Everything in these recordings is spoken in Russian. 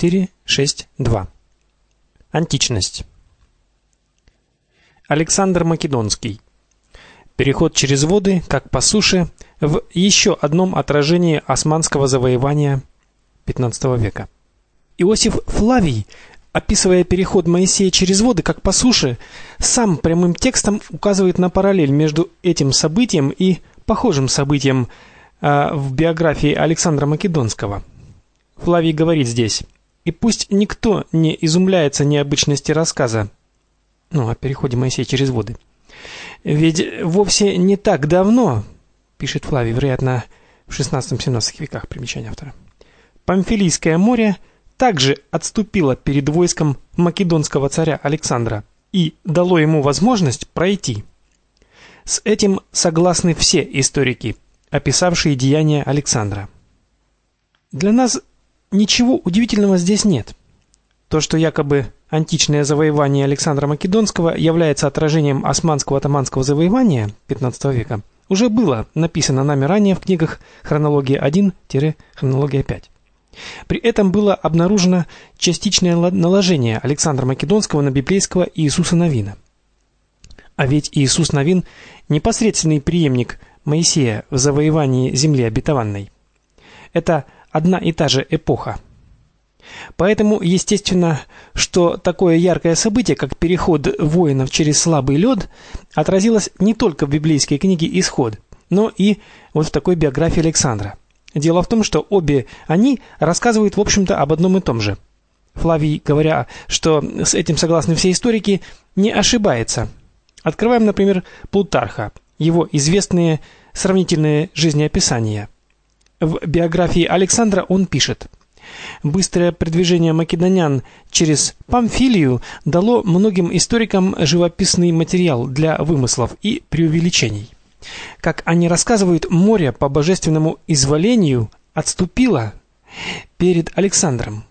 4.6.2. Античность. Александр Македонский. Переход через воды, как по суше, в еще одном отражении османского завоевания XV века. Иосиф Флавий, описывая переход Моисея через воды, как по суше, сам прямым текстом указывает на параллель между этим событием и похожим событием в биографии Александра Македонского. Флавий говорит здесь: «И пусть никто не изумляется необычности рассказа о переходе Моисея через воды. Ведь вовсе не так давно, пишет Флавий, вероятно, в XVI-XVII веках, примечание автора, Памфилийское море также отступило перед войском македонского царя Александра и дало ему возможность пройти. С этим согласны все историки, описавшие деяния Александра. Для нас ничего удивительного здесь нет. То, что якобы античное завоевание Александра Македонского является отражением османского-отоманского завоевания XV века, уже было написано нами ранее в книгах «Хронология 1-Хронология 5». При этом было обнаружено частичное наложение Александра Македонского на библейского Иисуса Навина. А ведь Иисус Навин – непосредственный преемник Моисея в завоевании земли обетованной. Это одна и та же эпоха. Поэтому естественно, что такое яркое событие, как переход воинов через слабый лед, отразилось не только в библейской книге «Исход», но и вот в такой биографии Александра. Дело в том, что обе они рассказывают, в общем-то, об одном и том же. Флавий, говоря, что с этим согласны все историки, не ошибается. Открываем, например, Плутарха, его известные сравнительные жизнеописания. В биографии Александра он пишет: «Быстрое продвижение македонян через Памфилию дало многим историкам живописный материал для вымыслов и преувеличений. Как они рассказывают, море по божественному изволению отступило перед Александром».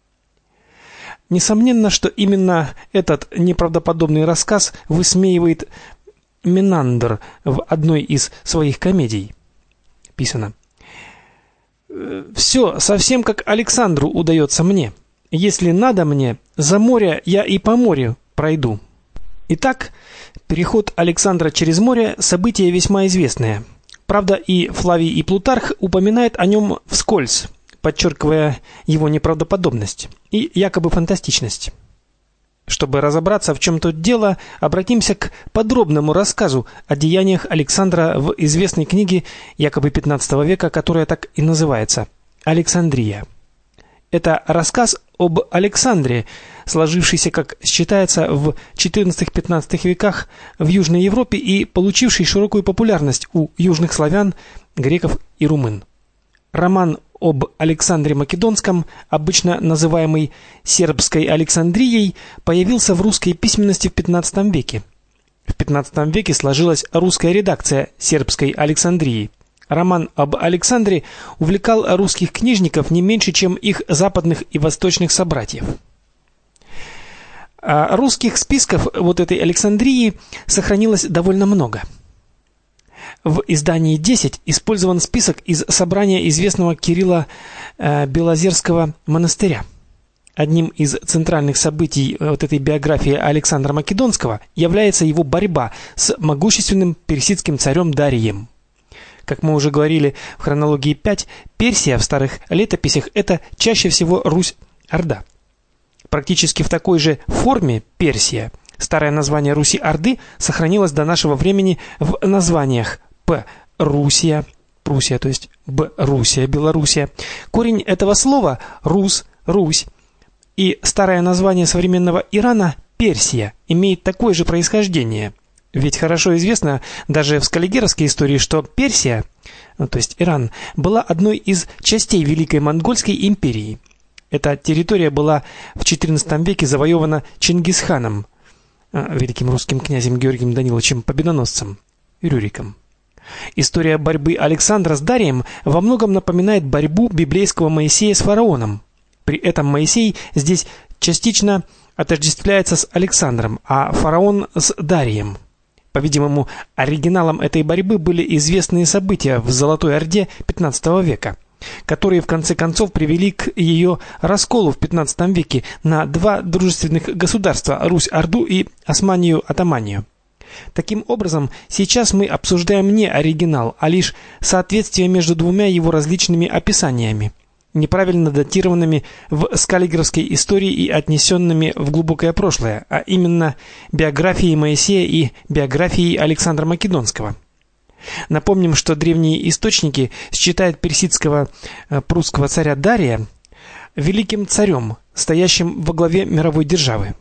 Несомненно, что именно этот неправдоподобный рассказ высмеивает Менандр в одной из своих комедий. Писано: «Все совсем как Александру удается мне. Если надо мне, за море я и по морю пройду». Итак, переход Александра через море – событие весьма известное. Правда, и Флавий, и Плутарх упоминают о нем вскользь, подчеркивая его неправдоподобность и якобы фантастичность. Чтобы разобраться, в чем тут дело, обратимся к подробному рассказу о деяниях Александра в известной книге якобы XV века, которая так и называется «Александрия». Это рассказ об Александре, сложившийся, как считается, в XIV-XV веках в Южной Европе и получивший широкую популярность у южных славян, греков и румын. Роман об Александре Македонском, обычно называемый сербской Александрией, появился в русской письменности в XV веке. В XV веке сложилась русская редакция сербской Александрии. Роман об Александре увлекал русских книжников не меньше, чем их западных и восточных собратьев. А русских списков вот этой Александрии сохранилось довольно много. В издании 10 использован список из собрания известного Кирилла Белозерского монастыря. Одним из центральных событий вот этой биографии Александра Македонского является его борьба с могущественным персидским царем Дарием. Как мы уже говорили в хронологии 5, Персия в старых летописях – это чаще всего Русь-Орда. Практически в такой же форме Персия, старое название Руси-Орды, сохранилось до нашего времени в названиях П. Русия, Пруссия, то есть Б. Русия, Белоруссия. Корень этого слова – Рус, Русь. И старое название современного Ирана – Персия, имеет такое же происхождение. Ведь хорошо известно даже в скаллигеровской истории, что Персия, то есть Иран, была одной из частей Великой Монгольской империи. Эта территория была в XIV веке завоевана Чингисханом, великим русским князем Георгием Даниловичем Победоносцем, Рюриком. История борьбы Александра с Дарием во многом напоминает борьбу библейского Моисея с фараоном. При этом Моисей здесь частично отождествляется с Александром, а фараон с Дарием. По-видимому, оригиналом этой борьбы были известные события в Золотой Орде XV века. которые в конце концов привели к ее расколу в XV веке на два дружественных государства: Русь-Орду и Османию-Атаманию. Таким образом, сейчас мы обсуждаем не оригинал, а лишь соответствие между двумя его различными описаниями, неправильно датированными в скаллигеровской истории и отнесенными в глубокое прошлое, а именно биографией Моисея и биографией Александра Македонского. Напомним, что древние источники считают персидского прусского царя Дария великим царем, стоящим во главе мировой державы.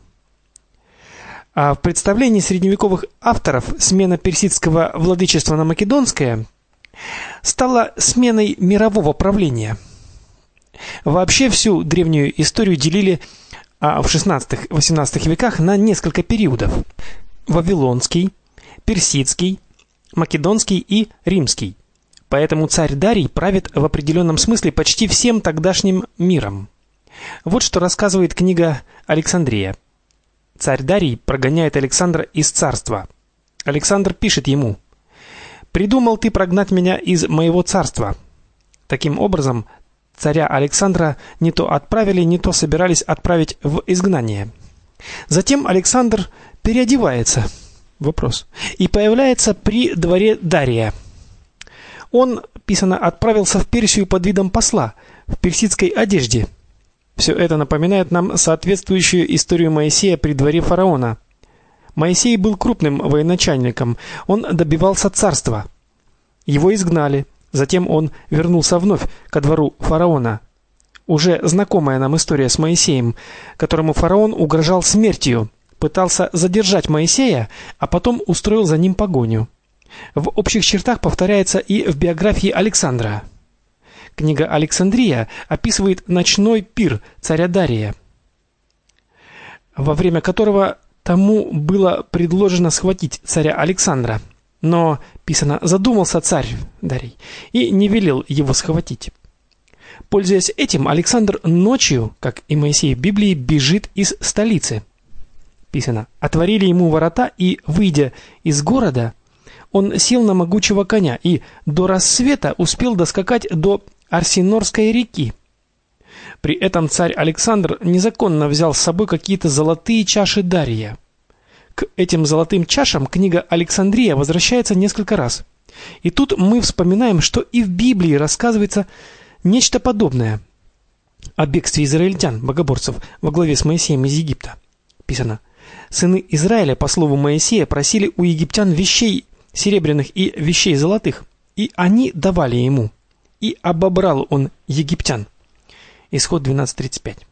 А в представлении средневековых авторов смена персидского владычества на македонское стала сменой мирового правления. Вообще всю древнюю историю делили в XVI-XVIII веках на несколько периодов: вавилонский, персидский, македонский и римский. Поэтому царь Дарий правит в определенном смысле почти всем тогдашним миром. Вот что рассказывает книга Александрия. Царь Дарий прогоняет Александра из царства. Александр пишет ему: «Придумал ты прогнать меня из моего царства». Таким образом, царя Александра не то отправили, не то собирались отправить в изгнание. Затем Александр переодевается. Вопрос. И появляется при дворе Дария. Он, писано, отправился в Персию под видом посла, в персидской одежде. Все это напоминает нам соответствующую историю Моисея при дворе фараона. Моисей был крупным военачальником, он добивался царства. Его изгнали, затем он вернулся вновь ко двору фараона. Уже знакомая нам история с Моисеем, которому фараон угрожал смертью, пытался задержать Моисея, а потом устроил за ним погоню. В общих чертах повторяется и в биографии Александра. Книга Александрия описывает ночной пир царя Дария, во время которого тому было предложено схватить царя Александра. Но, писано, задумался царь Дарий и не велел его схватить. Пользуясь этим, Александр ночью, как и Моисей в Библии, бежит из столицы. Писано: «Отворили ему ворота, и, выйдя из города, он сел на могучего коня и до рассвета успел доскакать до Арсинорской реки». При этом царь Александр незаконно взял с собой какие-то золотые чаши Дария. К этим золотым чашам книга Александрия возвращается несколько раз. И тут мы вспоминаем, что и в Библии рассказывается нечто подобное о бегстве израильтян, богоборцев, во главе с Моисеем из Египта. Писано: «Сыны Израиля, по слову Моисея, просили у египтян вещей серебряных и вещей золотых, и они давали ему. И обобрал он египтян». Исход 12:35.